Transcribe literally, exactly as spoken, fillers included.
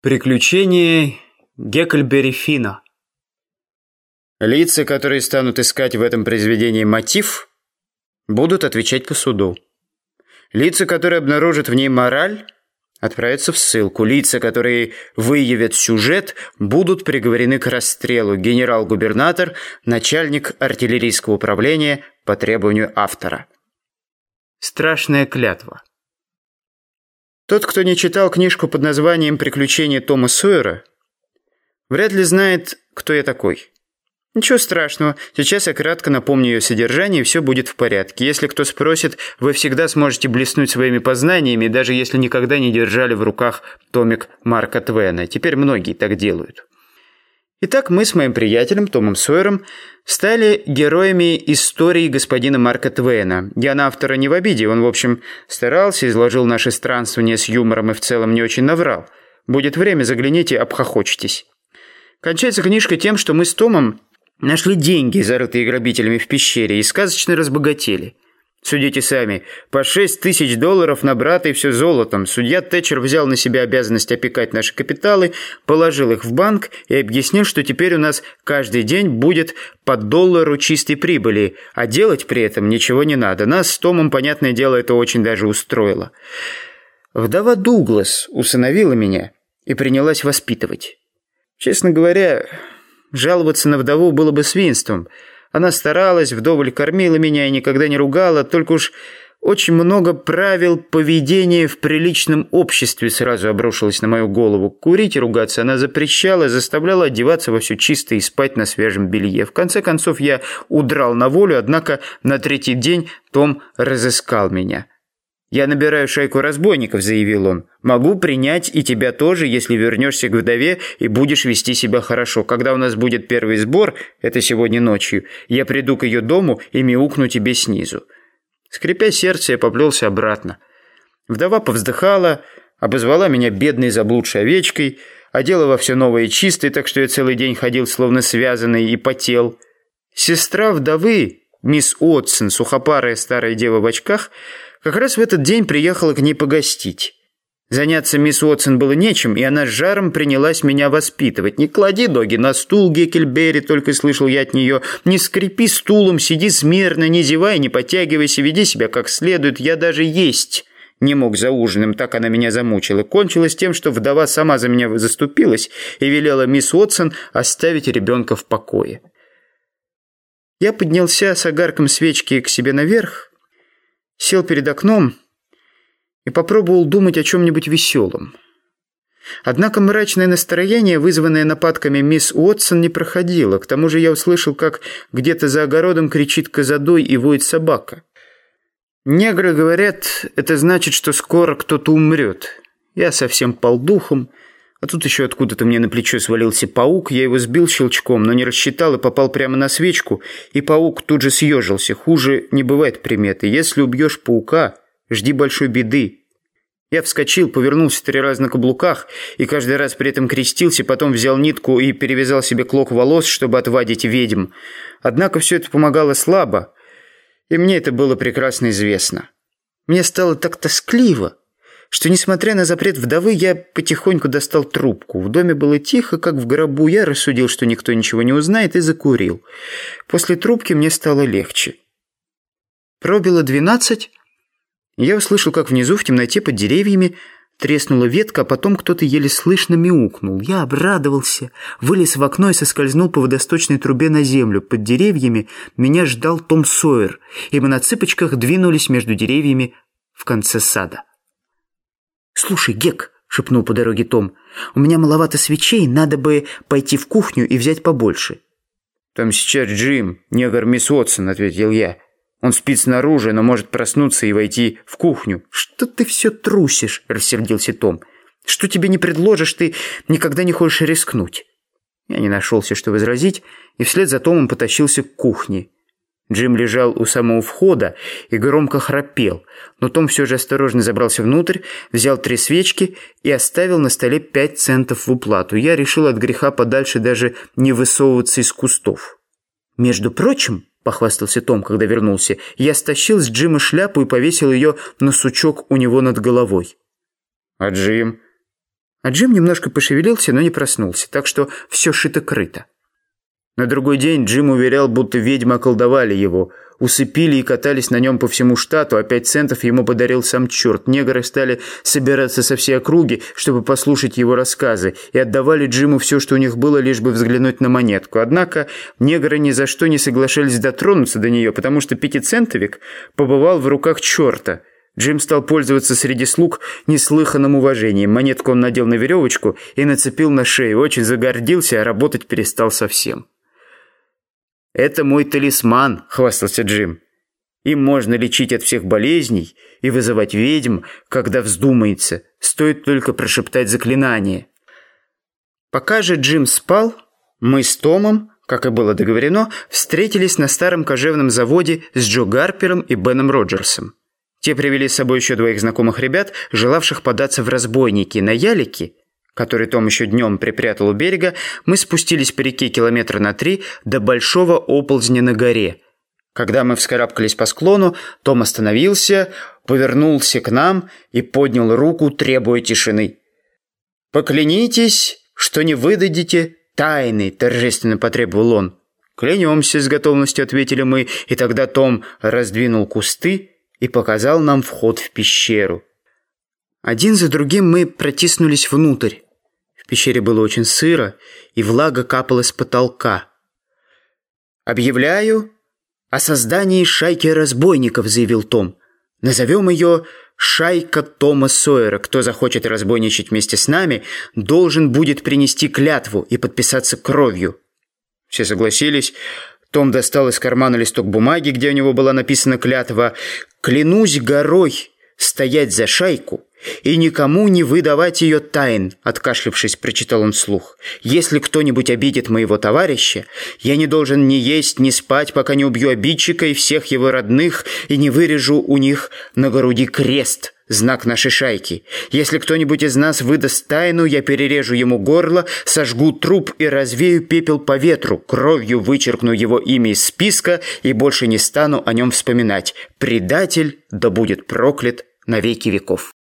Приключения Гекльберри Финна. Лица, которые станут искать в этом произведении мотив, будут отвечать по суду. Лица, которые обнаружат в ней мораль, отправятся в ссылку. Лица, которые выявят сюжет, будут приговорены к расстрелу. Генерал-губернатор, начальник артиллерийского управления по требованию автора. Страшная клятва. Тот, кто не читал книжку под названием «Приключения Тома Сойера», вряд ли знает, кто я такой. Ничего страшного, сейчас я кратко напомню ее содержание, и все будет в порядке. Если кто спросит, вы всегда сможете блеснуть своими познаниями, даже если никогда не держали в руках томик Марка Твена. Теперь многие так делают. Итак, мы с моим приятелем Томом Сойером стали героями истории господина Марка Твена. Я на автора не в обиде, он, в общем, старался, изложил наши странствования с юмором и в целом не очень наврал. Будет время, загляните, обхохочетесь. Кончается книжка тем, что мы с Томом нашли деньги, зарытые грабителями в пещере, и сказочно разбогатели. Судите сами, по шесть тысяч долларов на брата и все золотом. Судья Тэтчер взял на себя обязанность опекать наши капиталы, положил их в банк и объяснил, что теперь у нас каждый день будет по доллару чистой прибыли, а делать при этом ничего не надо. Нас с Томом, понятное дело, это очень даже устроило. Вдова Дуглас усыновила меня и принялась воспитывать. Честно говоря, жаловаться на вдову было бы свинством. Она старалась, вдоволь кормила меня и никогда не ругала, только уж очень много правил поведения в приличном обществе сразу обрушилось на мою голову. Курить и ругаться она запрещала, заставляла одеваться во все чисто и спать на свежем белье. В конце концов я удрал на волю, однако на третий день Том разыскал меня. «Я набираю шайку разбойников», — заявил он. «Могу принять и тебя тоже, если вернешься к вдове и будешь вести себя хорошо. Когда у нас будет первый сбор, это сегодня ночью, я приду к ее дому и мяукну тебе снизу». Скрипя сердце, я поплелся обратно. Вдова повздыхала, обозвала меня бедной заблудшей овечкой, одела во все новое и чистое, так что я целый день ходил словно связанный и потел. Сестра вдовы, мисс Уотсон, сухопарая старая дева в очках, как раз в этот день приехала к ней погостить. Заняться мисс Уотсон было нечем, и она с жаром принялась меня воспитывать. «Не клади ноги на стул, Гекльберри», — только слышал я от нее. «Не скрипи стулом, сиди смирно, не зевай, не подтягивайся, веди себя как следует. Я даже есть не мог за ужином, так она меня замучила». Кончилось тем, что вдова сама за меня заступилась и велела мисс Уотсон оставить ребенка в покое. Я поднялся с огарком свечки к себе наверх, сел перед окном и попробовал думать о чем-нибудь веселом. Однако мрачное настроение, вызванное нападками мисс Уотсон, не проходило. К тому же я услышал, как где-то за огородом кричит козадой и воет собака. Негры говорят, это значит, что скоро кто-то умрет. Я совсем пал духом, а тут еще откуда-то мне на плечо свалился паук. Я его сбил щелчком, но не рассчитал и попал прямо на свечку, и паук тут же съежился. Хуже не бывает приметы. Если убьешь паука, жди большой беды. Я вскочил, повернулся три раза на каблуках и каждый раз при этом крестился, потом взял нитку и перевязал себе клок волос, чтобы отвадить ведьм. Однако все это помогало слабо, и мне это было прекрасно известно. Мне стало так тоскливо, что, несмотря на запрет вдовы, я потихоньку достал трубку. В доме было тихо, как в гробу. Я рассудил, что никто ничего не узнает, и закурил. После трубки мне стало легче. Пробило двенадцать, и я услышал, как внизу в темноте под деревьями треснула ветка, а потом кто-то еле слышно мяукнул. Я обрадовался, вылез в окно и соскользнул по водосточной трубе на землю. Под деревьями меня ждал Том Сойер, и мы на цыпочках двинулись между деревьями в конце сада. «Слушай, Гек», — шепнул по дороге Том, — «у меня маловато свечей, надо бы пойти в кухню и взять побольше». «Там сейчас Джим, негр мисс Уотсон», — ответил я. «Он спит снаружи, но может проснуться и войти в кухню». «Что ты все трусишь?» — рассердился Том. «Что тебе не предложишь, ты никогда не хочешь рискнуть». Я не нашелся, что возразить, и вслед за Томом потащился к кухне. Джим лежал у самого входа и громко храпел, но Том все же осторожно забрался внутрь, взял три свечки и оставил на столе пять центов в уплату. Я решил от греха подальше даже не высовываться из кустов. «Между прочим», — похвастался Том, когда вернулся, — «я стащил с Джима шляпу и повесил ее на сучок у него над головой». «А Джим?» А Джим немножко пошевелился, но не проснулся, так что все шито-крыто. На другой день Джим уверял, будто ведьмы околдовали его, усыпили и катались на нем по всему штату, а пять центов ему подарил сам черт. Негры стали собираться со всей округи, чтобы послушать его рассказы, и отдавали Джиму все, что у них было, лишь бы взглянуть на монетку. Однако негры ни за что не соглашались дотронуться до нее, потому что пятицентовик побывал в руках черта. Джим стал пользоваться среди слуг неслыханным уважением. Монетку он надел на веревочку и нацепил на шею. Очень загордился, а работать перестал совсем. «Это мой талисман», — хвастался Джим. «Им можно лечить от всех болезней и вызывать ведьм, когда вздумается. Стоит только прошептать заклинание». Пока же Джим спал, мы с Томом, как и было договорено, встретились на старом кожевном заводе с Джо Гарпером и Беном Роджерсом. Те привели с собой еще двоих знакомых ребят, желавших податься в разбойники. На ялике, который Том еще днем припрятал у берега, мы спустились по реке километра на три до большого оползня на горе. Когда мы вскарабкались по склону, Том остановился, повернулся к нам и поднял руку, требуя тишины. «Поклянитесь, что не выдадите тайны», — торжественно потребовал он. «Клянемся», — с готовностью ответили мы, и тогда Том раздвинул кусты и показал нам вход в пещеру. Один за другим мы протиснулись внутрь. В пещере было очень сыро, и влага капала с потолка. «Объявляю о создании шайки разбойников», — заявил Том. «Назовем ее «Шайка Тома Сойера». Кто захочет разбойничать вместе с нами, должен будет принести клятву и подписаться кровью». Все согласились. Том достал из кармана листок бумаги, где у него была написана клятва: «Клянусь горой стоять за шайку и никому не выдавать ее тайн», — откашлявшись, прочитал он вслух. «Если кто-нибудь обидит моего товарища, я не должен ни есть, ни спать, пока не убью обидчика и всех его родных и не вырежу у них на груди крест, знак нашей шайки. Если кто-нибудь из нас выдаст тайну, я перережу ему горло, сожгу труп и развею пепел по ветру, кровью вычеркну его имя из списка и больше не стану о нем вспоминать. Предатель да будет проклят на веки веков».